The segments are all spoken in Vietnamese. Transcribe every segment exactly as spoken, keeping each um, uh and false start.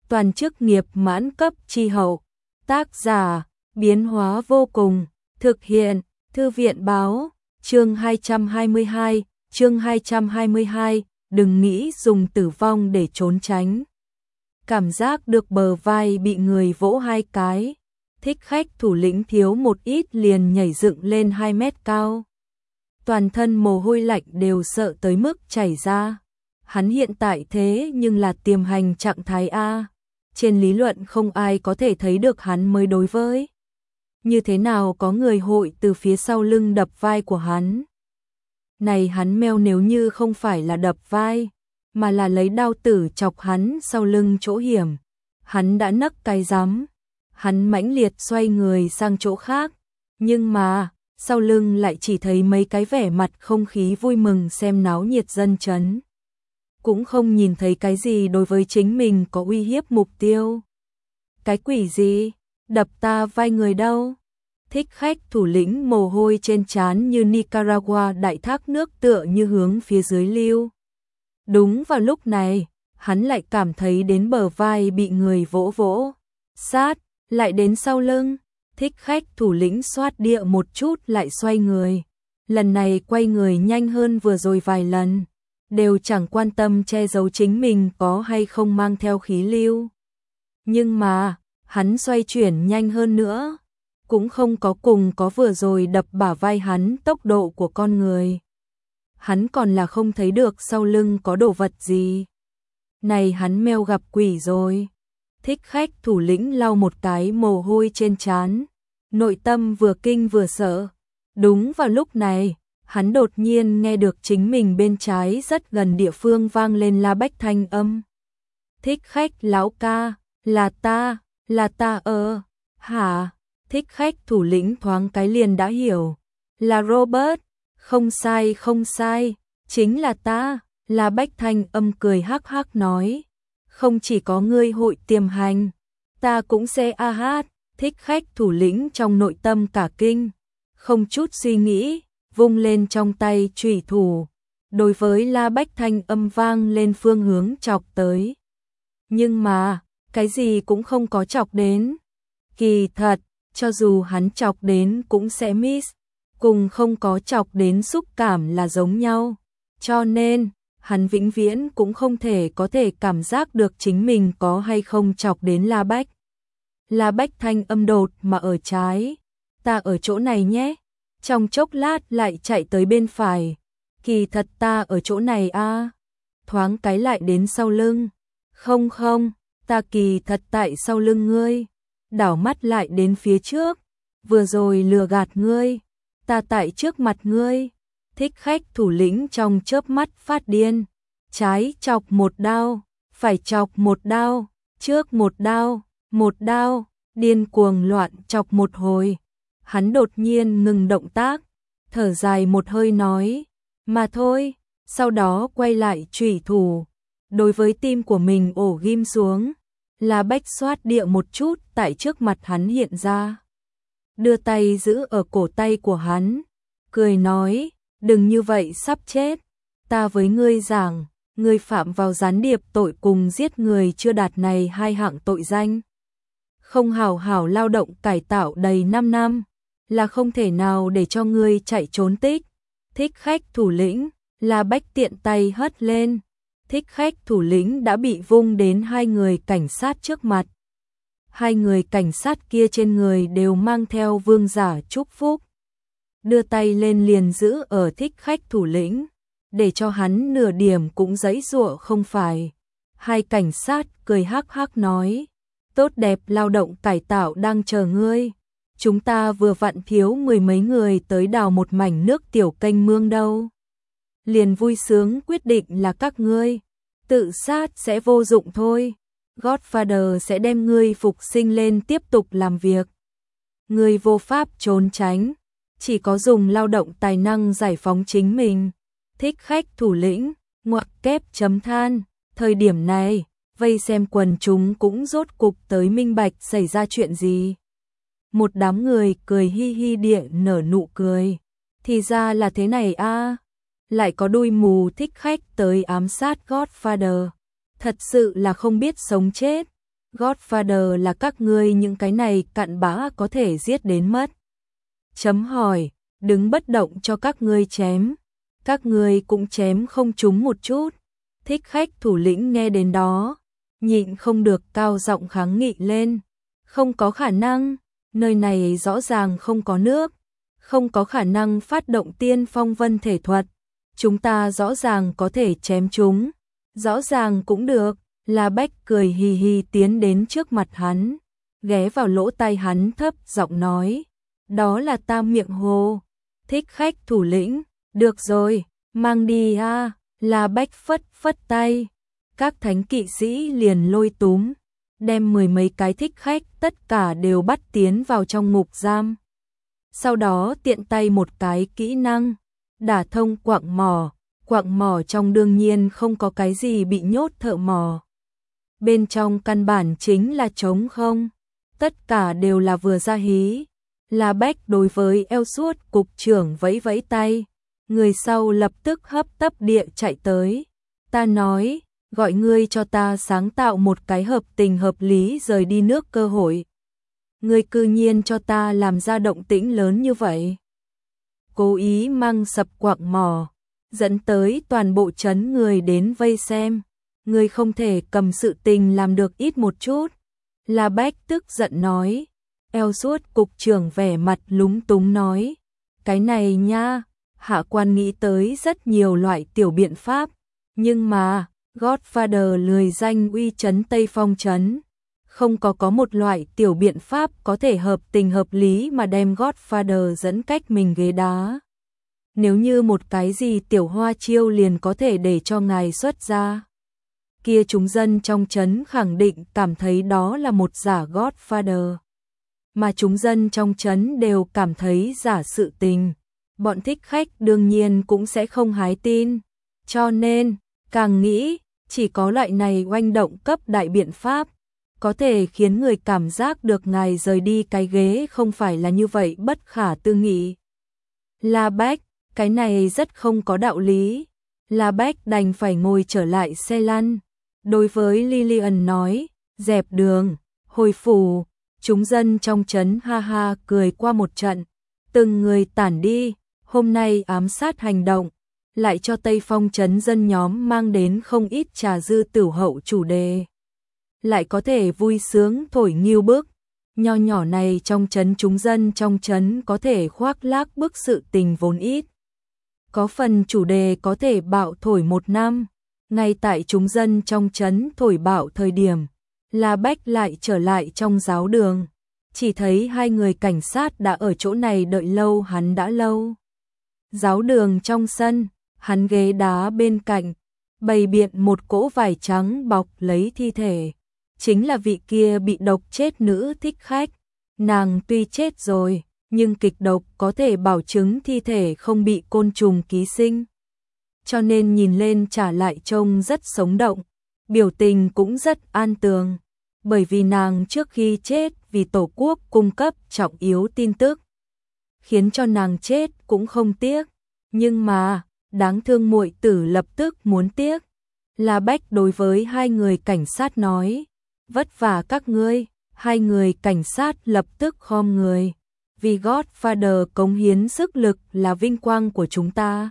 toàn chức nghiệp mãn cấp chi hậu. Tác giả, biến hóa vô cùng, thực hiện, thư viện báo, chương hai trăm hai mươi hai, chương hai trăm hai mươi hai, đừng nghĩ dùng tử vong để trốn tránh. Cảm giác được bờ vai bị người vỗ hai cái, thích khách thủ lĩnh thiếu một ít liền nhảy dựng lên hai mét cao. Toàn thân mồ hôi lạnh đều sợ tới mức chảy ra. Hắn hiện tại thế nhưng là tiềm hành trạng thái A. Trên lý luận không ai có thể thấy được hắn mới đối với. Như thế nào có người hội từ phía sau lưng đập vai của hắn. Này hắn meo, nếu như không phải là đập vai, mà là lấy đao tử chọc hắn sau lưng chỗ hiểm, hắn đã nấc cái rắm. Hắn mãnh liệt xoay người sang chỗ khác, nhưng mà sau lưng lại chỉ thấy mấy cái vẻ mặt không khí vui mừng xem náo nhiệt dân chấn. Cũng không nhìn thấy cái gì đối với chính mình có uy hiếp mục tiêu. Cái quỷ gì? Đập ta vai người đâu? Thích khách thủ lĩnh mồ hôi trên trán như Nicaragua đại thác nước tựa như hướng phía dưới lưu. Đúng vào lúc này, hắn lại cảm thấy đến bờ vai bị người vỗ vỗ. Sát, lại đến sau lưng. Thích khách thủ lĩnh xoát địa một chút lại xoay người. Lần này quay người nhanh hơn vừa rồi vài lần. Đều chẳng quan tâm che giấu chính mình có hay không mang theo khí lưu. Nhưng mà, hắn xoay chuyển nhanh hơn nữa. Cũng không có cùng có vừa rồi đập bả vai hắn tốc độ của con người. Hắn còn là không thấy được sau lưng có đồ vật gì. Này hắn meo gặp quỷ rồi. Thích khách thủ lĩnh lau một cái mồ hôi trên trán, nội tâm vừa kinh vừa sợ. Đúng vào lúc này, hắn đột nhiên nghe được chính mình bên trái rất gần địa phương vang lên la bách thanh âm. Thích khách lão ca, là ta, là ta ơ, hả? Thích khách thủ lĩnh thoáng cái liền đã hiểu. Là Robert, không sai không sai, chính là ta, la bách thanh âm cười hắc hắc nói. Không chỉ có ngươi hội tiềm hành, ta cũng sẽ a hát. Thích khách thủ lĩnh trong nội tâm cả kinh, không chút suy nghĩ, vung lên trong tay chủy thủ, đối với la bách thanh âm vang lên phương hướng chọc tới. Nhưng mà, cái gì cũng không có chọc đến. Kỳ thật, cho dù hắn chọc đến cũng sẽ miss, cùng không có chọc đến xúc cảm là giống nhau. Cho nên, hắn vĩnh viễn cũng không thể có thể cảm giác được chính mình có hay không chọc đến la bách. La bách thanh âm đột mà ở trái. Ta ở chỗ này nhé. Trong chốc lát lại chạy tới bên phải. Kỳ thật ta ở chỗ này a. Thoáng cái lại đến sau lưng. Không không, ta kỳ thật tại sau lưng ngươi. Đảo mắt lại đến phía trước. Vừa rồi lừa gạt ngươi. Ta tại trước mặt ngươi. Thích khách thủ lĩnh trong chớp mắt phát điên. Trái chọc một đao, phải chọc một đao, trước một đao, một đao, điên cuồng loạn chọc một hồi. Hắn đột nhiên ngừng động tác, thở dài một hơi nói, mà thôi, sau đó quay lại chủy thủ, đối với tim của mình ổ ghim xuống, la bách xoát địa một chút tại trước mặt hắn hiện ra. Đưa tay giữ ở cổ tay của hắn, cười nói, đừng như vậy sắp chết, ta với ngươi giảng, ngươi phạm vào gián điệp tội cùng giết người chưa đạt này hai hạng tội danh. Không hảo hảo lao động cải tạo đầy năm năm, là không thể nào để cho ngươi chạy trốn tích. Thích khách thủ lĩnh, la bách tiện tay hất lên. Thích khách thủ lĩnh đã bị vung đến hai người cảnh sát trước mặt. Hai người cảnh sát kia trên người đều mang theo vương giả chúc phúc. Đưa tay lên liền giữ ở thích khách thủ lĩnh, để cho hắn nửa điểm cũng giãy giụa không phải. Hai cảnh sát cười hắc hắc nói, tốt đẹp lao động cải tạo đang chờ ngươi. Chúng ta vừa vặn thiếu mười mấy người tới đào một mảnh nước tiểu kênh mương đâu. Liền vui sướng quyết định là các ngươi. Tự sát sẽ vô dụng thôi. Godfather sẽ đem ngươi phục sinh lên tiếp tục làm việc. Ngươi vô pháp trốn tránh. Chỉ có dùng lao động tài năng giải phóng chính mình. Thích khách thủ lĩnh, ngoặc kép chấm than. Thời điểm này, vây xem quần chúng cũng rốt cục tới minh bạch xảy ra chuyện gì. Một đám người cười hi hi địa nở nụ cười. Thì ra là thế này a. Lại có đuôi mù thích khách tới ám sát Godfather. Thật sự là không biết sống chết. Godfather là các ngươi những cái này cặn bã có thể giết đến mất. Chấm hỏi, đứng bất động cho các ngươi chém. Các ngươi cũng chém không trúng một chút. Thích khách thủ lĩnh nghe đến đó, nhịn không được cao giọng kháng nghị lên. Không có khả năng, nơi này rõ ràng không có nước. Không có khả năng phát động tiên phong vân thể thuật. Chúng ta rõ ràng có thể chém chúng. Rõ ràng cũng được. La Bách cười hì hì tiến đến trước mặt hắn, ghé vào lỗ tai hắn thấp giọng nói, đó là Tam Miệng Hồ, thích khách thủ lĩnh, được rồi, mang đi a. La Bách phất phất tay, các thánh kỵ sĩ liền lôi túm, đem mười mấy cái thích khách tất cả đều bắt tiến vào trong ngục giam. Sau đó tiện tay một cái kỹ năng, đả thông quặng mỏ, quặng mỏ trong đương nhiên không có cái gì bị nhốt thợ mỏ. Bên trong căn bản chính là trống không, tất cả đều là vừa ra hí. La Bách đối với eo suốt cục trưởng vẫy vẫy tay, người sau lập tức hấp tấp địa chạy tới. Ta nói, gọi ngươi cho ta sáng tạo một cái hợp tình hợp lý rời đi nước cơ hội. Ngươi cư nhiên cho ta làm ra động tĩnh lớn như vậy. Cố ý mang sập quặng mỏ, dẫn tới toàn bộ trấn người đến vây xem. Ngươi không thể cầm sự tình làm được ít một chút. La Bách tức giận nói. Eo suốt cục trưởng vẻ mặt lúng túng nói. Cái này nha, hạ quan nghĩ tới rất nhiều loại tiểu biện pháp. Nhưng mà, Godfather lười danh uy trấn Tây Phong trấn. Không có có một loại tiểu biện pháp có thể hợp tình hợp lý mà đem Godfather dẫn cách mình ghế đá. Nếu như một cái gì tiểu hoa chiêu liền có thể để cho ngài xuất ra. Kia chúng dân trong trấn khẳng định cảm thấy đó là một giả Godfather. Mà chúng dân trong trấn đều cảm thấy giả sự tình. Bọn thích khách đương nhiên cũng sẽ không hái tin. Cho nên, càng nghĩ, chỉ có loại này oanh động cấp đại biện pháp. Có thể khiến người cảm giác được ngài rời đi cái ghế không phải là như vậy bất khả tư nghị. La Bách, cái này rất không có đạo lý. La Bách đành phải ngồi trở lại xe lăn. Đối với Lillian nói, dẹp đường, hồi phủ, chúng dân trong trấn ha ha cười qua một trận, từng người tản đi, hôm nay ám sát hành động, lại cho Tây Phong trấn dân nhóm mang đến không ít trà dư tửu hậu chủ đề. Lại có thể vui sướng thổi nghiêu bức, nho nhỏ này trong trấn chúng dân trong trấn có thể khoác lác bức sự tình vốn ít. Có phần chủ đề có thể bạo thổi một năm. Ngay tại chúng dân trong trấn thổi bạo thời điểm, La Bách lại trở lại trong giáo đường. Chỉ thấy hai người cảnh sát đã ở chỗ này đợi lâu hắn đã lâu. Giáo đường trong sân, hắn ghế đá bên cạnh, bày biện một cỗ vải trắng bọc lấy thi thể. Chính là vị kia bị độc chết nữ thích khách. Nàng tuy chết rồi, nhưng kịch độc có thể bảo chứng thi thể không bị côn trùng ký sinh. Cho nên nhìn lên trả lại trông rất sống động, biểu tình cũng rất an tường, bởi vì nàng trước khi chết vì Tổ quốc cung cấp trọng yếu tin tức, khiến cho nàng chết cũng không tiếc, nhưng mà, đáng thương muội tử lập tức muốn tiếc. La Bách đối với hai người cảnh sát nói, vất vả các ngươi, hai người cảnh sát lập tức khom người, vì Godfather cống hiến sức lực là vinh quang của chúng ta.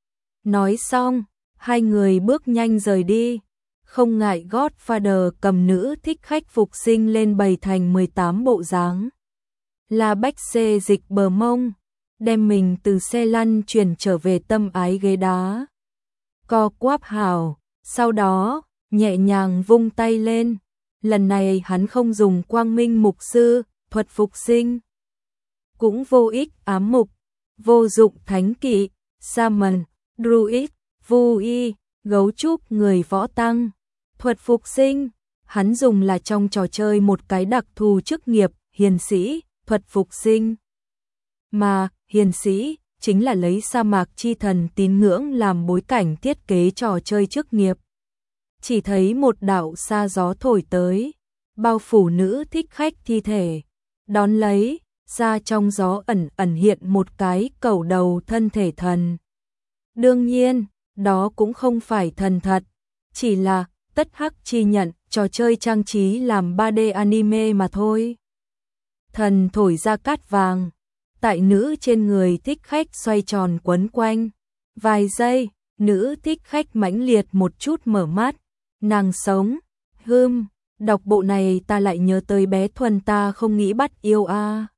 Nói xong, hai người bước nhanh rời đi, không ngại Godfather cầm nữ thích khách phục sinh lên bày thành mười tám bộ dáng. La Bách xê dịch bờ mông, đem mình từ xe lăn chuyển trở về tâm ái ghế đá. Co quắp hào, sau đó, nhẹ nhàng vung tay lên, lần này hắn không dùng quang minh mục sư, thuật phục sinh. Cũng vô ích ám mục, vô dụng thánh kỵ, Shaman, Druid, Vu Y, gấu trúc người võ tăng. Thuật phục sinh, hắn dùng là trong trò chơi một cái đặc thù chức nghiệp, hiền sĩ, thuật phục sinh. Mà, hiền sĩ, chính là lấy sa mạc chi thần tín ngưỡng làm bối cảnh thiết kế trò chơi chức nghiệp. Chỉ thấy một đạo sa gió thổi tới, bao phủ nữ thích khách thi thể, đón lấy, ra trong gió ẩn ẩn hiện một cái cầu đầu thân thể thần. Đương nhiên, đó cũng không phải thần thật, chỉ là tất hắc chi nhận trò chơi trang trí làm ba D anime mà thôi. Thần thổi ra cát vàng, tại nữ trên người thích khách xoay tròn quấn quanh. Vài giây, nữ thích khách mãnh liệt một chút mở mắt, nàng sống, hưm, đọc bộ này ta lại nhớ tới bé Thuần ta không nghĩ bắt yêu a. À.